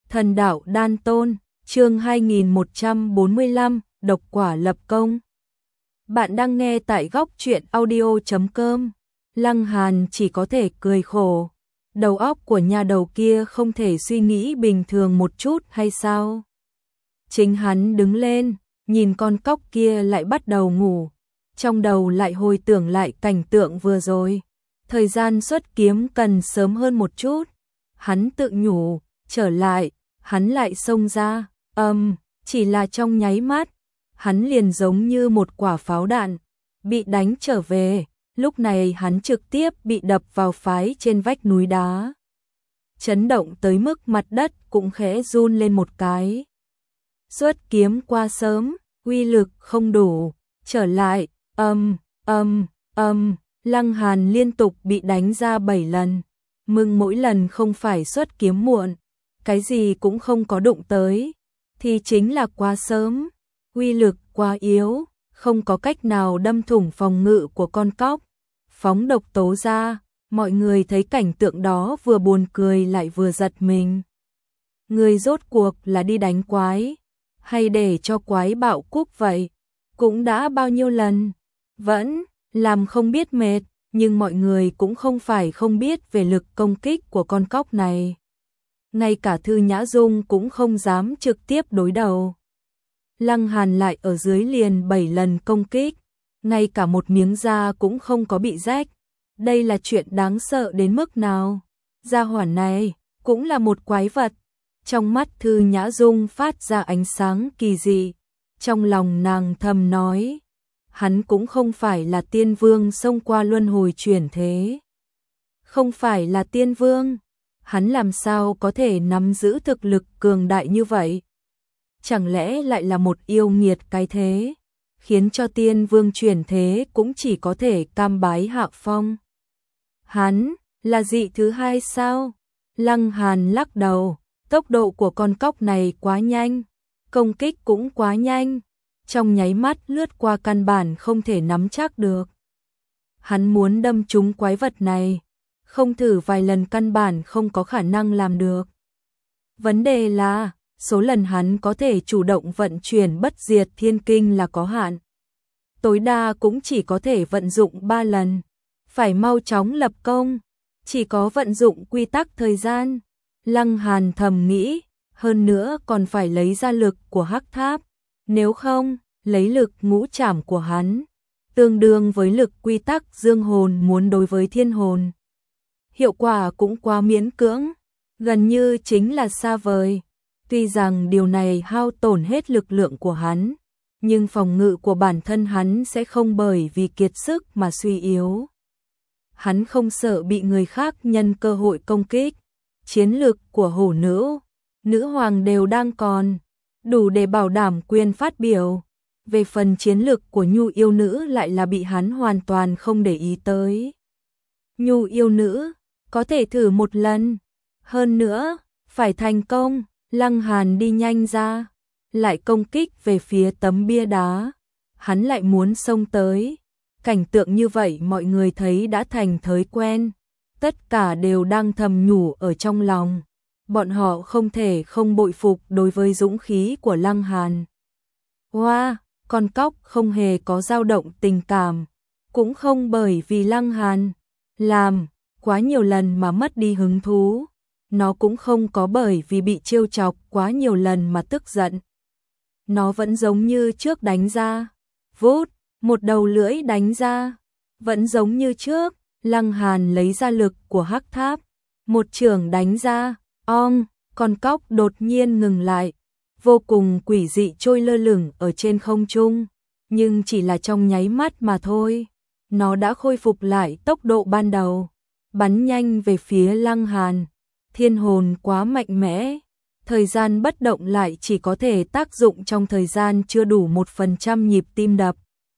Thần đạo đan tôn, chương 2145, độc quả lập công. Bạn đang nghe tại góc truyện audio.com. Lăng Hàn chỉ có thể cười khổ. Đầu óc của nhà đầu kia không thể suy nghĩ bình thường một chút hay sao? Chính hắn đứng lên, nhìn con cóc kia lại bắt đầu ngủ. Trong đầu lại hồi tưởng lại cảnh tượng vừa rồi. Thời gian xuất kiếm cần sớm hơn một chút. Hắn tự nhủ, trở lại, hắn lại xông ra, chỉ là trong nháy mắt, hắn liền giống như một quả pháo đạn, bị đánh trở về, lúc này hắn trực tiếp bị đập vào phái trên vách núi đá. Chấn động tới mức mặt đất cũng khẽ run lên một cái. Xuất kiếm qua sớm, uy lực không đủ, trở lại, Lăng Hàn liên tục bị đánh ra 7 lần, mừng mỗi lần không phải xuất kiếm muộn, cái gì cũng không có đụng tới, thì chính là quá sớm, uy lực quá yếu, không có cách nào đâm thủng phòng ngự của con cóc, phóng độc tố ra, mọi người thấy cảnh tượng đó vừa buồn cười lại vừa giật mình. Người rốt cuộc là đi đánh quái, hay để cho quái bạo cúc vậy, cũng đã bao nhiêu lần, vẫn làm không biết mệt, nhưng mọi người cũng không phải không biết về lực công kích của con cóc này. Ngay cả Thư Nhã Dung cũng không dám trực tiếp đối đầu. Lăng Hàn lại ở dưới liền 7 lần công kích, ngay cả một miếng da cũng không có bị rách. Đây là chuyện đáng sợ đến mức nào? Gia hỏa này cũng là một quái vật. Trong mắt Thư Nhã Dung phát ra ánh sáng kỳ dị. Trong lòng nàng thầm nói, hắn cũng không phải là tiên vương xông qua luân hồi chuyển thế. Không phải là tiên vương, hắn làm sao có thể nắm giữ thực lực cường đại như vậy? Chẳng lẽ lại là một yêu nghiệt cái thế, khiến cho tiên vương chuyển thế cũng chỉ có thể cam bái hạ phong? Hắn là dị thứ hai sao? Lăng Hàn lắc đầu, tốc độ của con cóc này quá nhanh, công kích cũng quá nhanh, trong nháy mắt lướt qua căn bản không thể nắm chắc được. Hắn muốn đâm trúng quái vật này, không thử vài lần căn bản không có khả năng làm được. Vấn đề là, số lần hắn có thể chủ động vận chuyển bất diệt thiên kinh là có hạn. Tối đa cũng chỉ có thể vận dụng 3 lần. Phải mau chóng lập công, chỉ có vận dụng quy tắc thời gian. Lăng Hàn thầm nghĩ, hơn nữa còn phải lấy ra lực của Hắc Tháp. Nếu không, lấy lực ngũ trảm của hắn, tương đương với lực quy tắc dương hồn muốn đối với thiên hồn. Hiệu quả cũng quá miễn cưỡng, gần như chính là xa vời. Tuy rằng điều này hao tổn hết lực lượng của hắn, nhưng phòng ngự của bản thân hắn sẽ không bởi vì kiệt sức mà suy yếu. Hắn không sợ bị người khác nhân cơ hội công kích. Chiến lực của hổ nữ, nữ hoàng đều đang còn, đủ để bảo đảm quyền phát biểu. Về phần chiến lực của Nhu yêu nữ lại là bị hắn hoàn toàn không để ý tới. Nhu yêu nữ, có thể thử một lần. Hơn nữa, phải thành công. Lăng Hàn đi nhanh ra, lại công kích về phía tấm bia đá. Hắn lại muốn xông tới. Cảnh tượng như vậy mọi người thấy đã thành thói quen. Tất cả đều đang thầm nhủ ở trong lòng. Bọn họ không thể không bội phục đối với dũng khí của Lăng Hàn. Wow, con cóc không hề có dao động tình cảm. Cũng không bởi vì Lăng Hàn làm quá nhiều lần mà mất đi hứng thú. Nó cũng không có bởi vì bị trêu chọc quá nhiều lần mà tức giận. Nó vẫn giống như trước đánh ra. Vút, một đầu lưỡi đánh ra. Vẫn giống như trước, Lăng Hàn lấy ra lực của Hắc Tháp. Một chưởng đánh ra, con cóc đột nhiên ngừng lại. Vô cùng quỷ dị trôi lơ lửng ở trên không trung. Nhưng chỉ là trong nháy mắt mà thôi. Nó đã khôi phục lại tốc độ ban đầu. Bắn nhanh về phía Lăng Hàn. Thiên hồn quá mạnh mẽ, thời gian bất động lại chỉ có thể tác dụng trong thời gian chưa đủ 1% nhịp tim đập.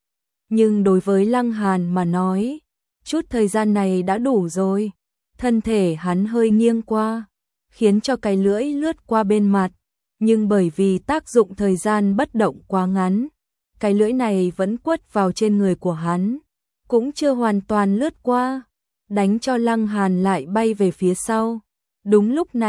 Nhưng đối với Lăng Hàn mà nói, chút thời gian này đã đủ rồi. Thân thể hắn hơi nghiêng qua, khiến cho cái lưỡi lướt qua bên mặt, nhưng bởi vì tác dụng thời gian bất động quá ngắn, cái lưỡi này vẫn quất vào trên người của hắn, cũng chưa hoàn toàn lướt qua, đánh cho Lăng Hàn lại bay về phía sau. Đúng lúc này,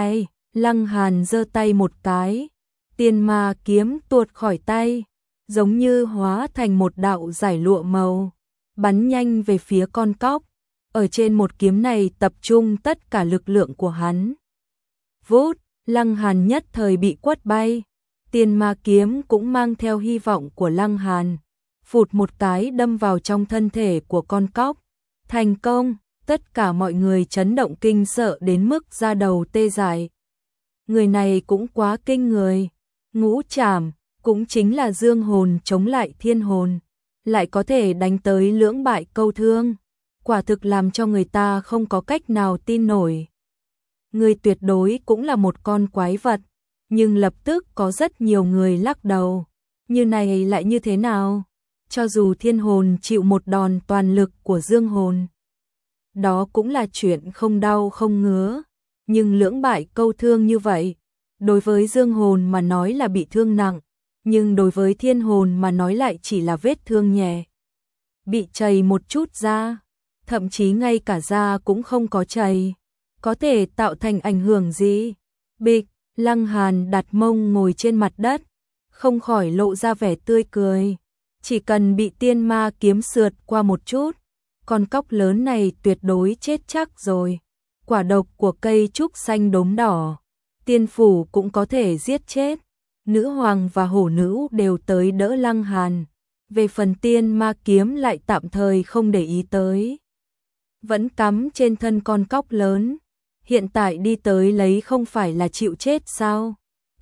Lăng Hàn giơ tay một cái, tiên ma kiếm tuột khỏi tay, giống như hóa thành một đạo giải lụa màu, bắn nhanh về phía con cóc. Ở trên một kiếm này tập trung tất cả lực lượng của hắn. Vút, Lăng Hàn nhất thời bị quất bay. Tiên ma kiếm cũng mang theo hy vọng của Lăng Hàn, phụt một cái đâm vào trong thân thể của con cóc. Thành công, tất cả mọi người chấn động kinh sợ đến mức da đầu tê dại. Người này cũng quá kinh người. Ngũ trảm, cũng chính là dương hồn chống lại thiên hồn, lại có thể đánh tới lưỡng bại câu thương. Quả thực làm cho người ta không có cách nào tin nổi. Người tuyệt đối cũng là một con quái vật, nhưng lập tức có rất nhiều người lắc đầu. Như này lại như thế nào? Cho dù thiên hồn chịu một đòn toàn lực của dương hồn, đó cũng là chuyện không đau không ngứa. Nhưng lưỡng bại câu thương như vậy, đối với dương hồn mà nói là bị thương nặng, nhưng đối với thiên hồn mà nói lại chỉ là vết thương nhẹ. Bị chảy một chút da, thậm chí ngay cả da cũng không có chảy, có thể tạo thành ảnh hưởng gì? Bịch, Lăng Hàn đặt mông ngồi trên mặt đất, không khỏi lộ ra vẻ tươi cười. Chỉ cần bị tiên ma kiếm sượt qua một chút, con cóc lớn này tuyệt đối chết chắc rồi. Quả độc của cây trúc xanh đốm đỏ, tiên phủ cũng có thể giết chết. Nữ hoàng và hổ nữ đều tới đỡ Lăng Hàn. Về phần tiên ma kiếm lại tạm thời không để ý tới, vẫn cắm trên thân con cóc lớn. Hiện tại đi tới lấy không phải là chịu chết sao?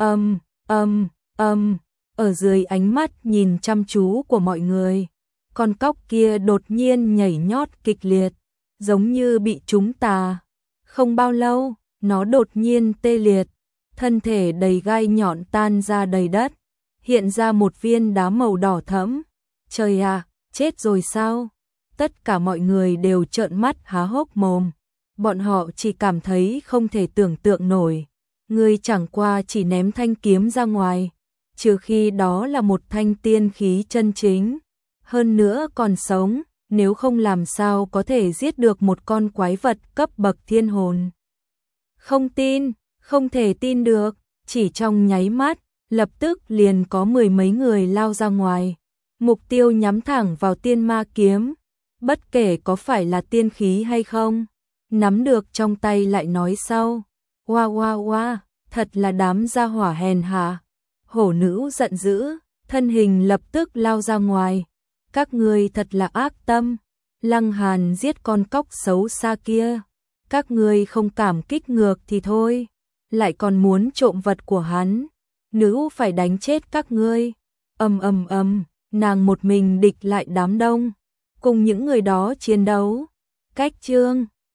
Ở dưới ánh mắt nhìn chăm chú của mọi người, con cóc kia đột nhiên nhảy nhót kịch liệt, giống như bị trúng tà. Không bao lâu, nó đột nhiên tê liệt, thân thể đầy gai nhọn tan ra đầy đất, hiện ra một viên đá màu đỏ thẫm. Trời à, chết rồi sao? Tất cả mọi người đều trợn mắt há hốc mồm. Bọn họ chỉ cảm thấy không thể tưởng tượng nổi. Người chẳng qua chỉ ném thanh kiếm ra ngoài, trừ khi đó là một thanh tiên khí chân chính. Hơn nữa còn sống, nếu không làm sao có thể giết được một con quái vật cấp bậc thiên hồn. Không tin, không thể tin được, chỉ trong nháy mắt, lập tức liền có mười mấy người lao ra ngoài. Mục tiêu nhắm thẳng vào tiên ma kiếm, bất kể có phải là tiên khí hay không, nắm được trong tay lại nói sau. Oa, thật là đám gia hỏa hèn hạ. Hổ nữ giận dữ, thân hình lập tức lao ra ngoài. Các ngươi thật là ác tâm. Lăng Hàn giết con cóc xấu xa kia, các ngươi không cảm kích ngược thì thôi, lại còn muốn trộm vật của hắn. Nữ phải đánh chết các ngươi. Nàng một mình địch lại đám đông, cùng những người đó chiến đấu. Cách chương